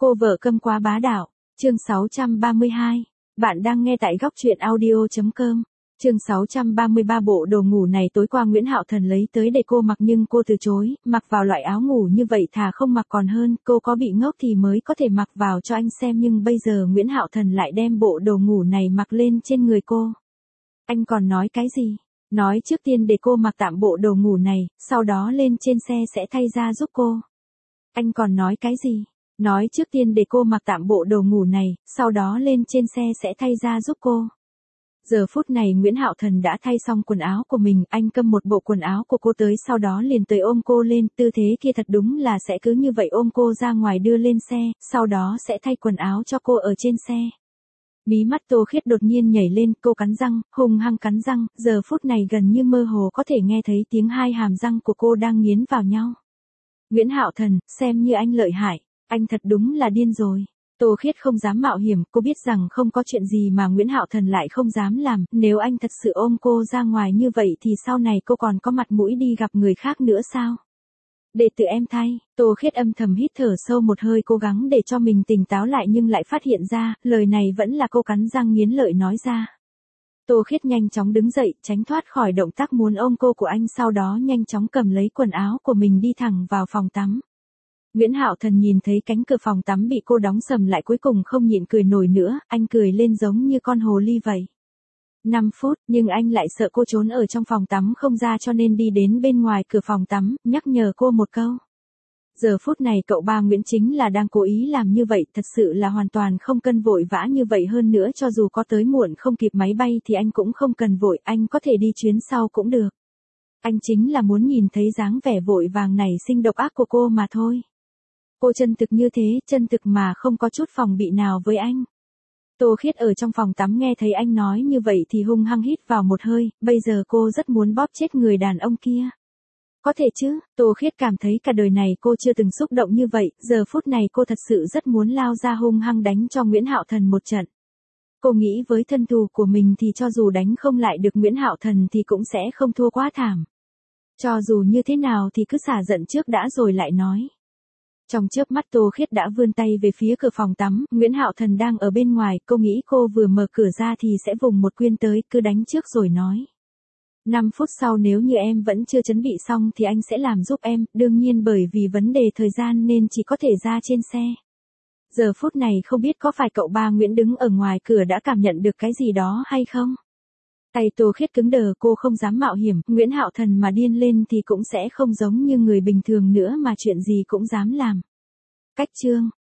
Cô vợ câm quá bá đạo. Chương 632. Bạn đang nghe tại góc truyện audio.com. Chương 633. Bộ đồ ngủ này tối qua Nguyễn Hạo Thần lấy tới để cô mặc nhưng cô từ chối, mặc vào loại áo ngủ như vậy thà không mặc còn hơn, cô có bị ngốc thì mới có thể mặc vào cho anh xem, nhưng bây giờ Nguyễn Hạo Thần lại đem bộ đồ ngủ này mặc lên trên người cô. Anh còn nói cái gì? Nói trước tiên để cô mặc tạm bộ đồ ngủ này, sau đó lên trên xe sẽ thay ra giúp cô. Anh còn nói cái gì? Nói trước tiên để cô mặc tạm bộ đồ ngủ này, sau đó lên trên xe sẽ thay ra giúp cô. Giờ phút này Nguyễn Hạo Thần đã thay xong quần áo của mình, anh cầm một bộ quần áo của cô tới, sau đó liền tới ôm cô lên, tư thế kia thật đúng là sẽ cứ như vậy ôm cô ra ngoài đưa lên xe, sau đó sẽ thay quần áo cho cô ở trên xe. Mí mắt Tô Khiết đột nhiên nhảy lên, cô cắn răng, hung hăng cắn răng, giờ phút này gần như mơ hồ có thể nghe thấy tiếng hai hàm răng của cô đang nghiến vào nhau. Nguyễn Hạo Thần, xem như anh lợi hại, anh thật đúng là điên rồi. Tô Khiết không dám mạo hiểm, cô biết rằng không có chuyện gì mà Nguyễn Hạo Thần lại không dám làm, nếu anh thật sự ôm cô ra ngoài như vậy thì sau này cô còn có mặt mũi đi gặp người khác nữa sao? Để tự em thay. Tô Khiết âm thầm hít thở sâu một hơi, cố gắng để cho mình tỉnh táo lại nhưng lại phát hiện ra, lời này vẫn là cô cắn răng nghiến lợi nói ra. Tô Khiết nhanh chóng đứng dậy, tránh thoát khỏi động tác muốn ôm cô của anh, sau đó nhanh chóng cầm lấy quần áo của mình đi thẳng vào phòng tắm. Nguyễn Hạo Thần nhìn thấy cánh cửa phòng tắm bị cô đóng sầm lại cuối cùng không nhịn cười nổi nữa, anh cười lên giống như con hồ ly vậy. 5 phút, nhưng anh lại sợ cô trốn ở trong phòng tắm không ra cho nên đi đến bên ngoài cửa phòng tắm, nhắc nhở cô một câu. Giờ phút này cậu ba Nguyễn chính là đang cố ý làm như vậy, thật sự là hoàn toàn không cần vội vã như vậy, hơn nữa cho dù có tới muộn không kịp máy bay thì anh cũng không cần vội, anh có thể đi chuyến sau cũng được. Anh chính là muốn nhìn thấy dáng vẻ vội vàng này sinh độc ác của cô mà thôi. Cô chân thực như thế, chân thực mà không có chút phòng bị nào với anh. Tô Khiết ở trong phòng tắm nghe thấy anh nói như vậy thì hung hăng hít vào một hơi, bây giờ cô rất muốn bóp chết người đàn ông kia. Có thể chứ, Tô Khiết cảm thấy cả đời này cô chưa từng xúc động như vậy, giờ phút này cô thật sự rất muốn lao ra hung hăng đánh cho Nguyễn Hạo Thần một trận. Cô nghĩ với thân thù của mình thì cho dù đánh không lại được Nguyễn Hạo Thần thì cũng sẽ không thua quá thảm. Cho dù như thế nào thì cứ xả giận trước đã rồi lại nói. Trong chớp mắt Tô Khiết đã vươn tay về phía cửa phòng tắm, Nguyễn Hạo Thần đang ở bên ngoài, cô nghĩ cô vừa mở cửa ra thì sẽ vùng một quyền tới, cứ đánh trước rồi nói. 5 phút sau nếu như em vẫn chưa chuẩn bị xong thì anh sẽ làm giúp em, đương nhiên bởi vì vấn đề thời gian nên chỉ có thể ra trên xe. Giờ phút này không biết có phải cậu ba Nguyễn đứng ở ngoài cửa đã cảm nhận được cái gì đó hay không? Tay Tô Khiết cứng đờ, cô không dám mạo hiểm, Nguyễn Hạo Thần mà điên lên thì cũng sẽ không giống như người bình thường nữa mà chuyện gì cũng dám làm. Cách chương